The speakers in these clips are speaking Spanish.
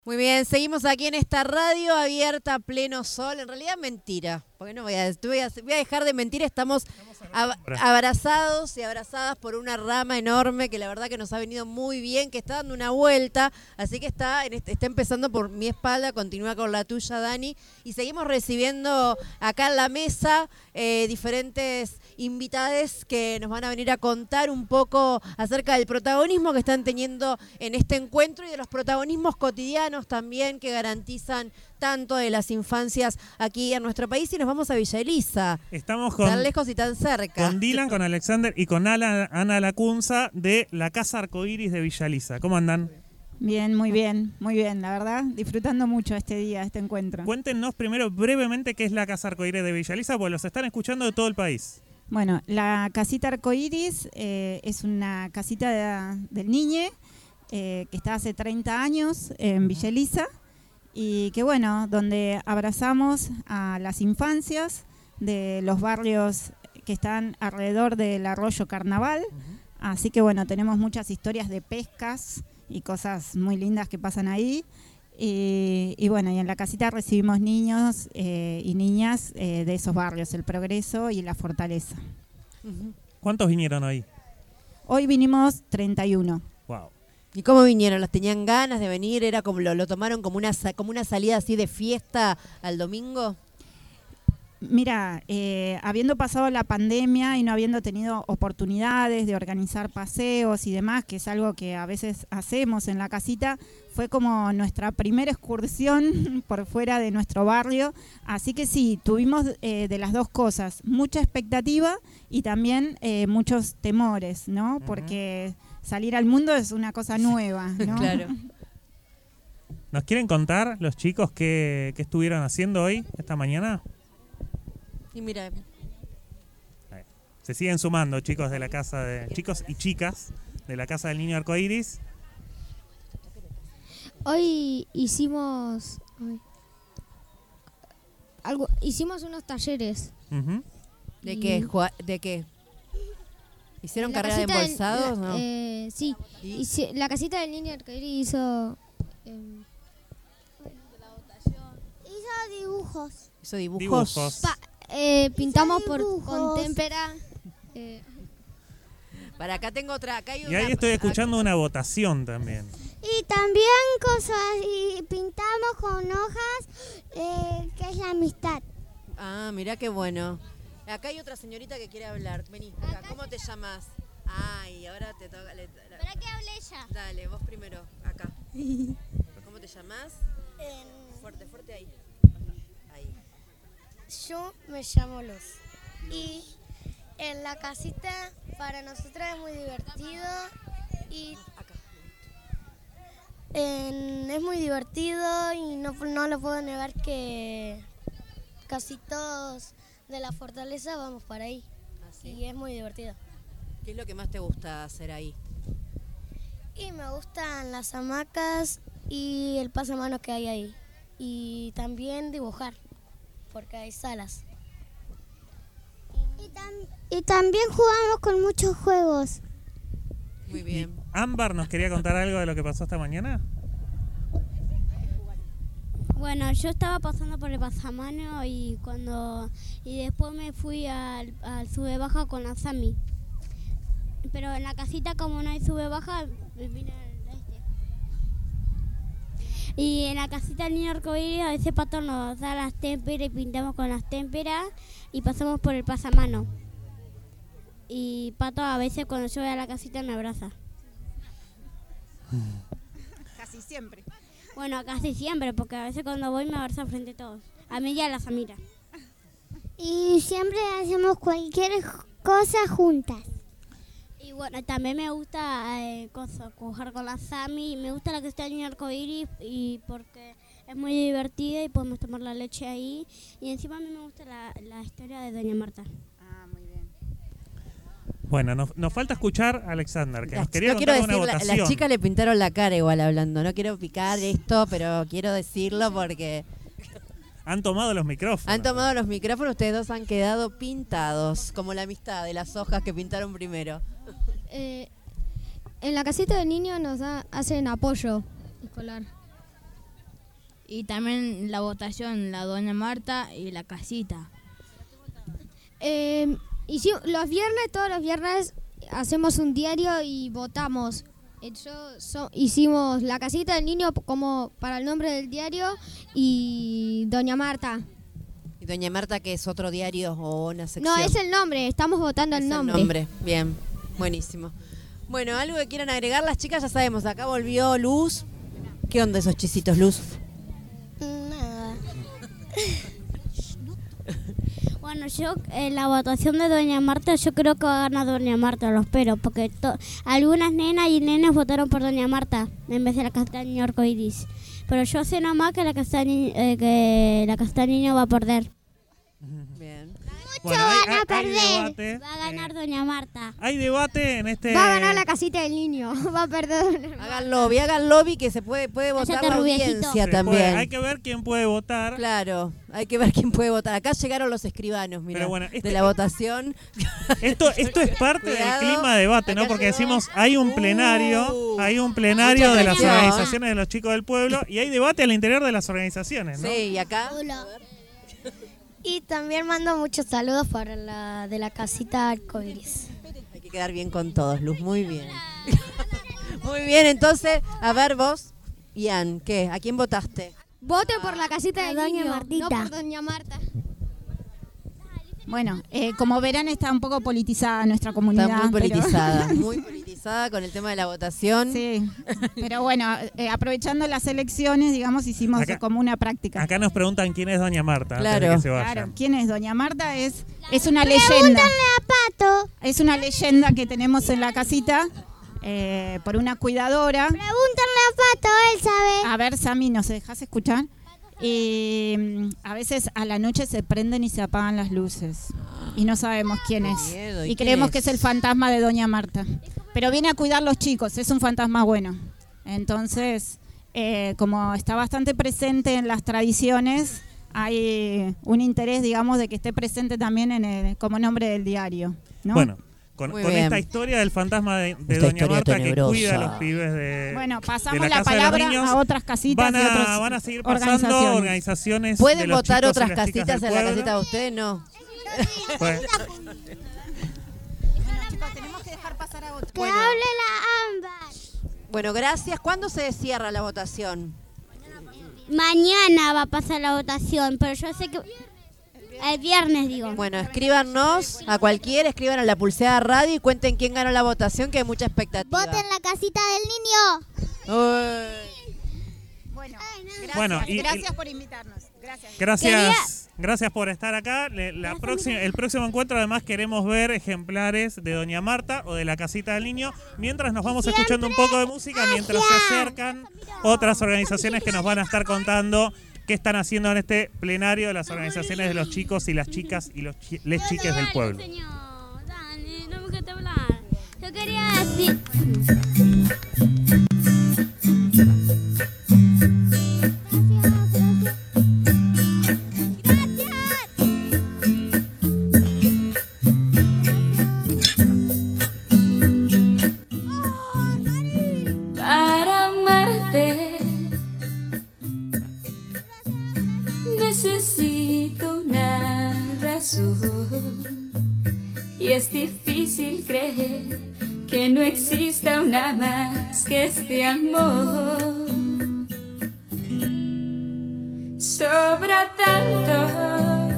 Muy bien, seguimos aquí en esta radio abierta a pleno sol. En realidad mentira, porque no voy a dejar de mentir. Estamos abrazados y abrazadas por una rama enorme que la verdad que nos ha venido muy bien, que está dando una vuelta, así que está empezando por mi espalda, continúa con la tuya, Dani, y seguimos recibiendo acá en la mesa diferentes invitades que nos van a venir a contar un poco acerca del protagonismo que están teniendo en este encuentro y de los protagonismos cotidianos también que garantizan tanto de las infancias aquí en nuestro país. Y nos vamos a Villa Elisa. Estamos tan lejos y tan cerca. Con Dylan, con Alexander y con Ana Lacunza de la Casa Arcoíris de Villa Elisa. ¿Cómo andan? Bien, muy bien, la verdad, disfrutando mucho este día, este encuentro. Cuéntenos primero brevemente qué es la Casa Arcoíris de Villa Elisa, porque los están escuchando de todo el país. Bueno, la casita Arcoíris es una casita del Niñe que está hace 30 años en Villa Elisa y que bueno, donde abrazamos a las infancias de los barrios que están alrededor del arroyo Carnaval. Así que bueno, tenemos muchas historias de pescas y cosas muy lindas que pasan ahí. Y bueno, y en la casita recibimos niños y niñas de esos barrios, El Progreso y La Fortaleza. ¿Cuántos vinieron hoy? Hoy vinimos 31. Wow. ¿Y cómo vinieron? ¿Las tenían ganas de venir? ¿Era como lo tomaron como una salida así de fiesta al domingo? Mira, habiendo pasado la pandemia y no habiendo tenido oportunidades de organizar paseos y demás, que es algo que a veces hacemos en la casita, fue como nuestra primera excursión por fuera de nuestro barrio. Así que sí, tuvimos de las dos cosas, mucha expectativa y también muchos temores, ¿no? Porque salir al mundo es una cosa nueva, ¿no? Claro. ¿Nos quieren contar los chicos qué estuvieron haciendo hoy, esta mañana? Y mira, se siguen sumando chicos de la casa chicos y chicas de la Casa del Niño Arcoíris. Hoy hicimos unos talleres. ¿De qué? ¿De qué? ¿Hicieron carrera de embolsados? ¿No? Sí. La casita del Niño Arcoíris hizo dibujos. ¿Hizo dibujos? Pintamos con témpera. Para acá tengo otra. Acá hay y ahí estoy escuchando una votación también. Y también cosas, y pintamos con hojas, que es la amistad. Ah, mirá qué bueno. Acá hay otra señorita que quiere hablar. Vení, acá. ¿Cómo te llamas? Ay, ahora te toca. ¿Para qué hable ella? Dale, vos primero, acá. ¿Cómo te llamas? Fuerte, fuerte ahí. Ahí. Yo me llamo Luz y en la casita para nosotros es muy divertido y es muy divertido y no lo puedo negar que casi todos de la Fortaleza vamos para ahí. ¿Ah, sí? Y es muy divertido. ¿Qué es lo que más te gusta hacer ahí? Y me gustan las hamacas y el pasamanos que hay ahí y también dibujar porque hay salas. Y también jugamos con muchos juegos. Muy bien. ¿Ámbar nos quería contar algo de lo que pasó esta mañana? Bueno, yo estaba pasando por el pasamano y después me fui al sube baja con la Sami. Pero en la casita, como no hay sube baja, me vine al este. Y en la casita del Niño Arcoíris a veces Pato nos da las témperas y pintamos con las témperas y pasamos por el pasamano. Y Pato a veces cuando yo voy a la casita me abraza. Casi siempre. Bueno, casi siempre, porque a veces cuando voy me abraza frente a todos. A mí y a la Samira. Y siempre hacemos cualquier cosa juntas. Y bueno, también me gusta jugar con la Sami. Me gusta la que está en el arcoíris y porque es muy divertida y podemos tomar la leche ahí. Y encima a mí me gusta la historia de Doña Marta. Ah, muy bien. Bueno, nos falta escuchar a Alexander, que nos quería contar una votación. Las chicas le pintaron la cara igual hablando. No quiero picar esto, pero quiero decirlo porque Han tomado los micrófonos. han tomado los micrófonos. Ustedes dos han quedado pintados, como la amistad de las hojas que pintaron primero. En la casita del niño hacen apoyo escolar. Y también la votación, la doña Marta y la casita. Todos los viernes hacemos un diario y votamos. Hicimos la casita del niño como para el nombre del diario y doña Marta. ¿Y doña Marta que es otro diario o una sección? No, es el nombre, estamos votando el nombre. Bien, buenísimo. Bueno, algo que quieran agregar las chicas, ya sabemos, acá volvió Luz. ¿Qué onda esos chisitos, Luz? Nada. Bueno, yo en la votación de doña Marta, yo creo que va a ganar doña Marta, lo espero, porque algunas nenas y nenes votaron por doña Marta en vez de la casita del niño arcoiris. Pero yo sé nomás que la casita del niño va a perder. Bien. Bueno, van a hay perder. debate. Va a ganar doña Marta. Hay debate en este... Va a ganar la casita del niño. Va a perder. Hagan lobby que se puede votar Cállate, la rubiejito. audiencia se también. puede- hay que ver quién puede votar. Claro, hay que ver quién puede votar. Acá llegaron los escribanos, mira, Pero bueno, de la votación. Esto es parte Cuidado, del clima de debate, ¿no? acá porque llegó. decimos, hay un plenario Mucha de las presión. organizaciones de los chicos del pueblo y hay debate al interior de las organizaciones, ¿no? Sí, y acá. Y también mando muchos saludos para la de la casita arcoiris. Hay que quedar bien con todos, Luz, muy bien. Muy bien, entonces, a ver vos, Ian, ¿qué? ¿A quién votaste? Voten por la casita del doña niño, Martita. no por doña Marta. Bueno, como verán está un poco politizada nuestra comunidad. Está muy pero- politizada, muy politizada con el tema de la votación. Sí, pero bueno, aprovechando las elecciones, digamos, hicimos Acá- como una práctica. Acá nos preguntan quién es doña Marta antes de Claro. que se vaya. Claro, ¿quién es Doña Marta? Es una leyenda. Pato, Es una leyenda que tenemos en la casita por una cuidadora. pregúntenle a Pato, él sabe. A ver, Sami, ¿nos dejas escuchar? A veces a la noche se prenden y se apagan las luces y no sabemos quién es. miedo, Y ¿y quién creemos es? que es el fantasma de Doña Marta. Pero viene a cuidar los chicos, es un fantasma bueno. Entonces, como está bastante presente en las tradiciones, hay un interés, digamos, de que esté presente también como nombre del diario, ¿no? Bueno, con Muy con bien. esta historia del fantasma de Esta doña historia Marta que tenebrosa. cuida a los pibes de Bueno, de pasamos la la Casa de los palabra Niños, a otras casitas van y otras a seguir pasando organizaciones de ¿Pueden los votar chicos y otras las chicas casitas del en la pueblo. casita de ustedes? No. Pues, tenemos que dejar pasar a otros. Que hable la Ámbar. Bueno, gracias. ¿Cuándo se cierra la votación? Mañana va a pasar la votación, pero yo sé que... El viernes, digo. Bueno, escríbanos a cualquiera, escriban a la Pulseada Radio y cuenten quién ganó la votación, que hay mucha expectativa. Voten la casita del niño. Uy. Bueno, gracias, Bueno, y- gracias por invitarnos. Gracias. gracias por estar acá. El próximo encuentro además queremos ver ejemplares de Doña Marta o de la Casita del Niño. Mientras nos vamos escuchando un poco de música, mientras se acercan otras organizaciones que nos van a estar contando qué están haciendo en este plenario de las organizaciones de los chicos y las chicas y les chiques del pueblo. Señor, dale, no me dejaste hablar. Yo quería decir... Para amarte necesito una razón y es difícil creer que no exista una más que este amor. Sobra tanto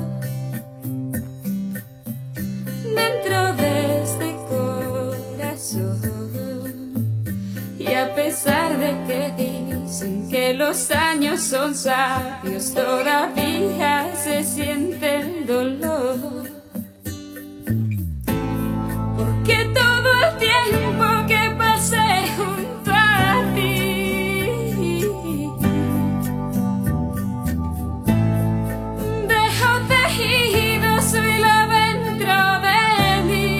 dentro de este corazón. Y a pesar de que dicen que los años son sabios, todavía se siente el dolor. Porque todo el tiempo que pasé junto a ti, dejo tejidos y la dentro de mí.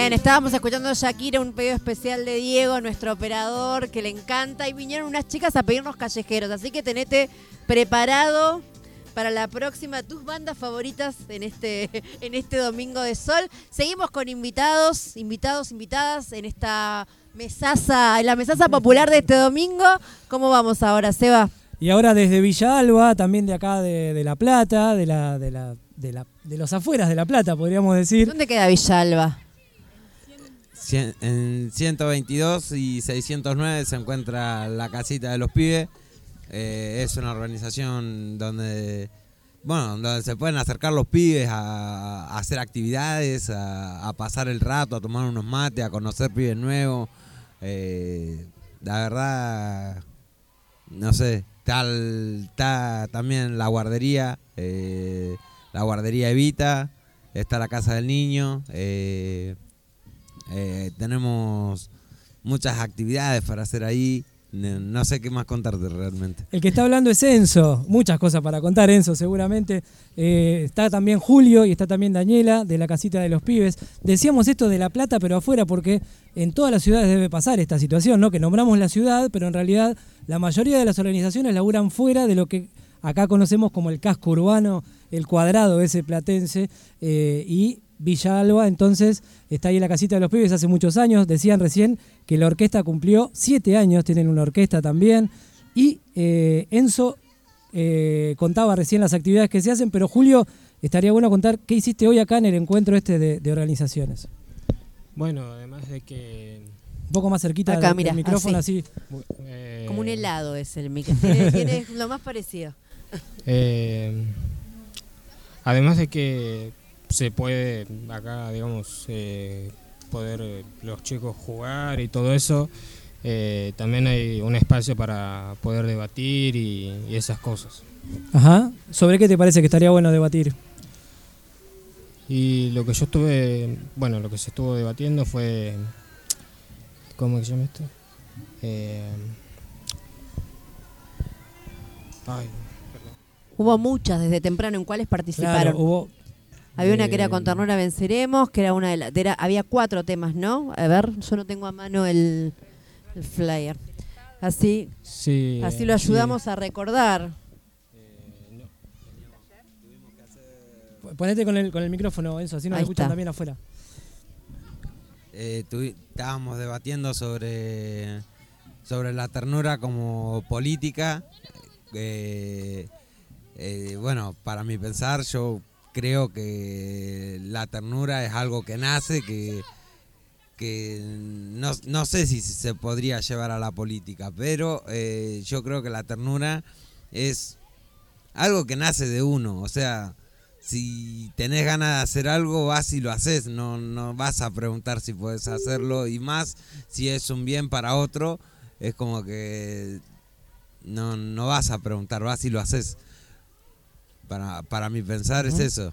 Bien, estábamos escuchando a Shakira, un pedido especial de Diego, nuestro operador, que le encanta, y vinieron unas chicas a pedirnos callejeros, así que tenete preparado para la próxima tus bandas favoritas en este Domingo de Sol. Seguimos con invitados, invitadas en esta mesaza, en la mesaza popular de este domingo. ¿Cómo vamos ahora, Seba? Y ahora desde Villa Alba, también de acá de La Plata, de los afueras de La Plata, podríamos decir. ¿Dónde queda Villa Alba? En 122 y 609 se encuentra la casita de los pibes. Es una organización donde se pueden acercar los pibes a hacer actividades, a pasar el rato, a tomar unos mates, a conocer pibes nuevos. La verdad, no sé, está también la guardería Evita, está la casa del niño. Tenemos muchas actividades para hacer ahí. No sé qué más contarte realmente. El que está hablando es Enzo. Muchas cosas para contar, Enzo, seguramente. Está también Julio y está también Daniela, de la casita de los pibes. Decíamos esto de La Plata, pero afuera, porque en todas las ciudades debe pasar esta situación, ¿no? Que nombramos la ciudad, pero en realidad la mayoría de las organizaciones laburan fuera de lo que acá conocemos como el casco urbano, el cuadrado ese platense, y Villa Alba, entonces, está ahí en la casita de los pibes hace muchos años. Decían recién que la orquesta cumplió 7 años, tienen una orquesta también. Y Enzo contaba recién las actividades que se hacen, pero Julio, estaría bueno contar qué hiciste hoy acá en el encuentro de organizaciones. Bueno, además de que... Un poco más cerquita acá, del mira, micrófono, así. Como un helado es el micrófono. Tiene lo más parecido. Además de que se puede acá, digamos, poder los chicos jugar y todo eso, también hay un espacio para poder debatir y esas cosas. Ajá. ¿Sobre qué te parece que estaría bueno debatir? Y lo que lo que se estuvo debatiendo fue, ¿cómo se llama esto? Hubo muchas desde temprano. ¿En cuáles participaron? Claro, había una que era Con Ternura Venceremos, que era una había 4 temas, ¿no? A ver, yo no tengo a mano el flyer. Así lo ayudamos a recordar. Ponete con el micrófono, Enzo, así nos escuchan también afuera. Estábamos debatiendo sobre la ternura como política. Bueno, para mi pensar, yo creo que la ternura es algo que nace, que no sé si se podría llevar a la política, pero yo creo que la ternura es algo que nace de uno. O sea, si tenés ganas de hacer algo, vas y lo haces, no vas a preguntar si puedes hacerlo, y más si es un bien para otro, es como que no vas a preguntar, vas y lo haces. Para mi pensar es eso.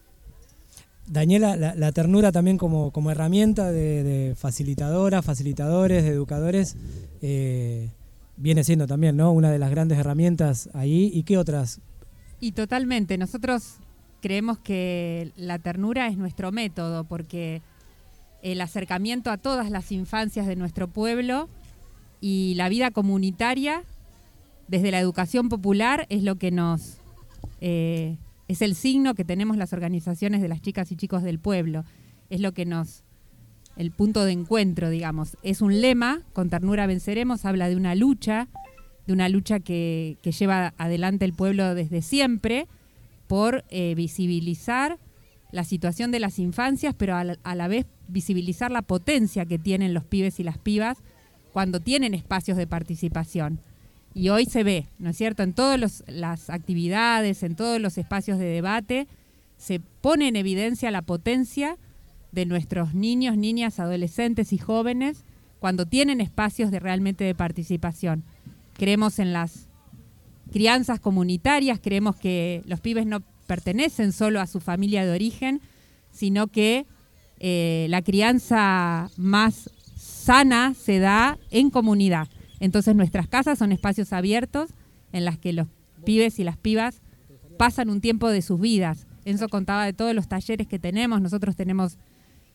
Daniela, la ternura también como herramienta de facilitadoras, facilitadores, de educadores, viene siendo también, ¿no?, una de las grandes herramientas ahí. ¿Y qué otras? Y totalmente, nosotros creemos que la ternura es nuestro método, porque el acercamiento a todas las infancias de nuestro pueblo y la vida comunitaria desde la educación popular es lo que nos... es el signo que tenemos las organizaciones de las chicas y chicos del pueblo. Es lo que el punto de encuentro, digamos. Es un lema, Con Ternura Venceremos, habla de una lucha que lleva adelante el pueblo desde siempre por visibilizar la situación de las infancias, pero a la vez visibilizar la potencia que tienen los pibes y las pibas cuando tienen espacios de participación. Y hoy se ve, ¿no es cierto?, en todas las actividades, en todos los espacios de debate, se pone en evidencia la potencia de nuestros niños, niñas, adolescentes y jóvenes cuando tienen espacios realmente de participación. Creemos en las crianzas comunitarias, creemos que los pibes no pertenecen solo a su familia de origen, sino que la crianza más sana se da en comunidad. Entonces nuestras casas son espacios abiertos en las que los pibes y las pibas pasan un tiempo de sus vidas. Enzo contaba de todos los talleres que tenemos. Nosotros tenemos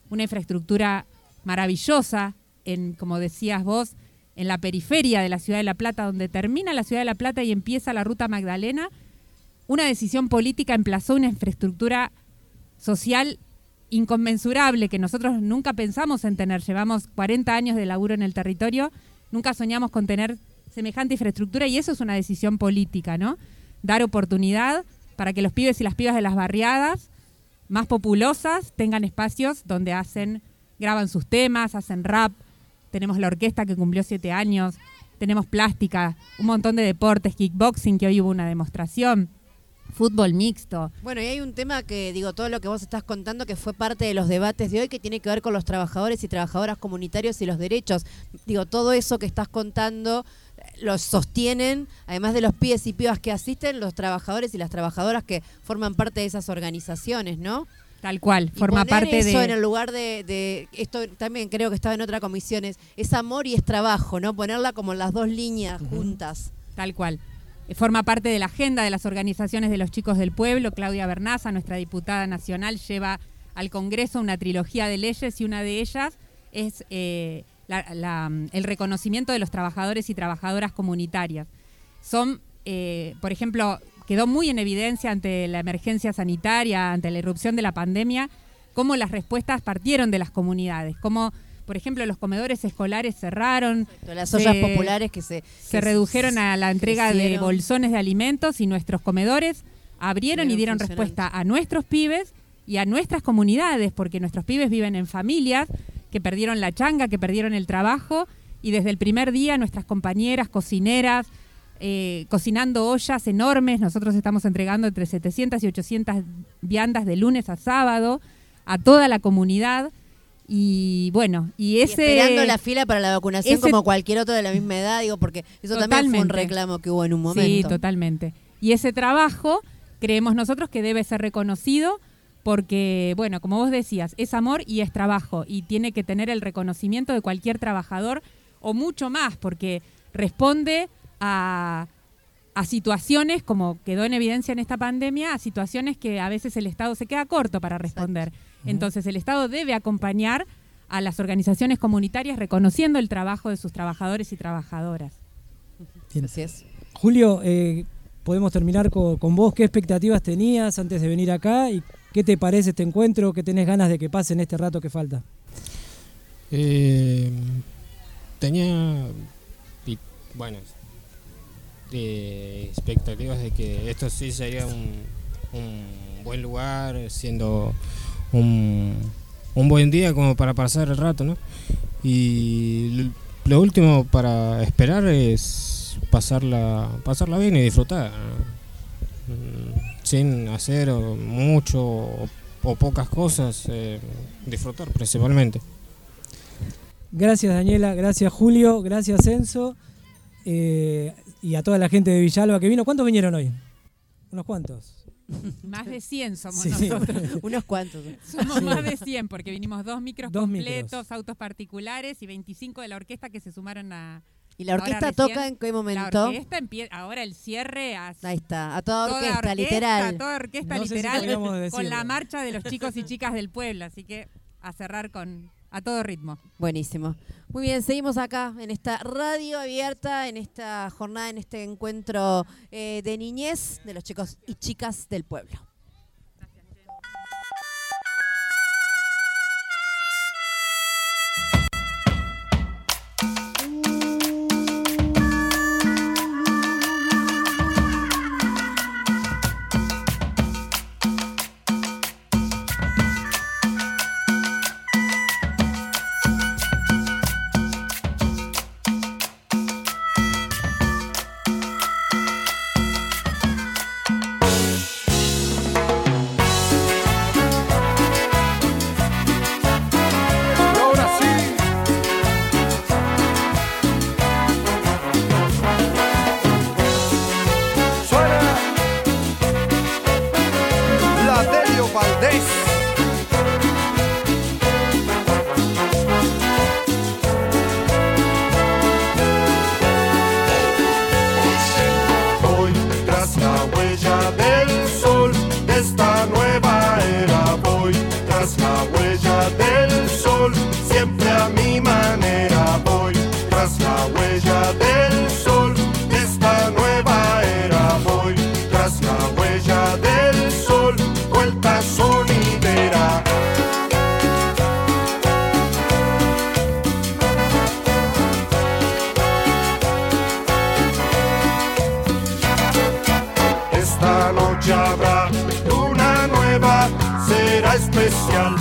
una infraestructura maravillosa, como decías vos, en la periferia de la ciudad de La Plata, donde termina la ciudad de La Plata y empieza la Ruta Magdalena. Una decisión política emplazó una infraestructura social inconmensurable que nosotros nunca pensamos en tener. Llevamos 40 años de laburo en el territorio, nunca soñamos con tener semejante infraestructura y eso es una decisión política, ¿no? Dar oportunidad para que los pibes y las pibas de las barriadas más populosas tengan espacios donde graban sus temas, hacen rap. Tenemos la orquesta que cumplió 7 años, tenemos plástica, un montón de deportes, kickboxing, que hoy hubo una demostración, fútbol mixto. Bueno, y hay un tema que, todo lo que vos estás contando que fue parte de los debates de hoy, que tiene que ver con los trabajadores y trabajadoras comunitarios y los derechos. Todo eso que estás contando los sostienen, además de los pibes y pibas que asisten, los trabajadores y las trabajadoras que forman parte de esas organizaciones, ¿no? Tal cual, y forma parte eso de... en el lugar de esto también creo que estaba en otra comisión, es amor y es trabajo, ¿no? Ponerla como en las dos líneas juntas. Tal cual. Forma parte de la agenda de las organizaciones de los chicos del pueblo. Claudia Bernaza, nuestra diputada nacional, lleva al Congreso una trilogía de leyes y una de ellas es el reconocimiento de los trabajadores y trabajadoras comunitarias. Son, por ejemplo, quedó muy en evidencia ante la emergencia sanitaria, ante la irrupción de la pandemia, cómo las respuestas partieron de las comunidades, cómo, por ejemplo, los comedores escolares cerraron. Las ollas populares que se redujeron a la entrega de bolsones de alimentos y nuestros comedores abrieron y dieron respuesta a nuestros pibes y a nuestras comunidades, porque nuestros pibes viven en familias que perdieron la changa, que perdieron el trabajo, y desde el primer día nuestras compañeras cocineras, cocinando ollas enormes. Nosotros estamos entregando entre 700 y 800 viandas de lunes a sábado a toda la comunidad. Y bueno, y esperando la fila para la vacunación como cualquier otro de la misma edad, porque eso también fue un reclamo que hubo en un momento. Sí, totalmente. Y ese trabajo creemos nosotros que debe ser reconocido porque, bueno, como vos decías, es amor y es trabajo y tiene que tener el reconocimiento de cualquier trabajador o mucho más, porque responde a situaciones, como quedó en evidencia en esta pandemia, a situaciones que a veces el Estado se queda corto para responder. Entonces el Estado debe acompañar a las organizaciones comunitarias reconociendo el trabajo de sus trabajadores y trabajadoras. Bien. Así es. Julio, podemos terminar con vos. ¿Qué expectativas tenías antes de venir acá? ¿Y qué te parece este encuentro? ¿Qué tenés ganas de que pase en este rato que falta? Tenía, expectativas de que esto sí sería un buen lugar, siendo un buen día como para pasar el rato, ¿no? Y lo último para esperar es pasarla bien y disfrutar, ¿no? Sin hacer mucho o pocas cosas, disfrutar principalmente. Gracias Daniela, gracias Julio, gracias Enzo, y a toda la gente de Villalba que vino. ¿Cuántos vinieron hoy? ¿Unos cuantos? Más de 100 somos sí, nosotros. Unos cuantos. Somos más de 100 porque vinimos 2 micros completos, autos particulares y 25 de la orquesta que se sumaron a... ¿Y la orquesta toca en qué momento? La orquesta empieza, ahora el cierre. Ahí está, a toda orquesta, literal. A toda orquesta, no literal, sé si con la marcha de los chicos y chicas del pueblo. Así que a cerrar a todo ritmo. Buenísimo. Muy bien, seguimos acá en esta radio abierta, en esta jornada, en este encuentro de niñez de los chicos y chicas del pueblo. noche habrá luna nueva, será especial.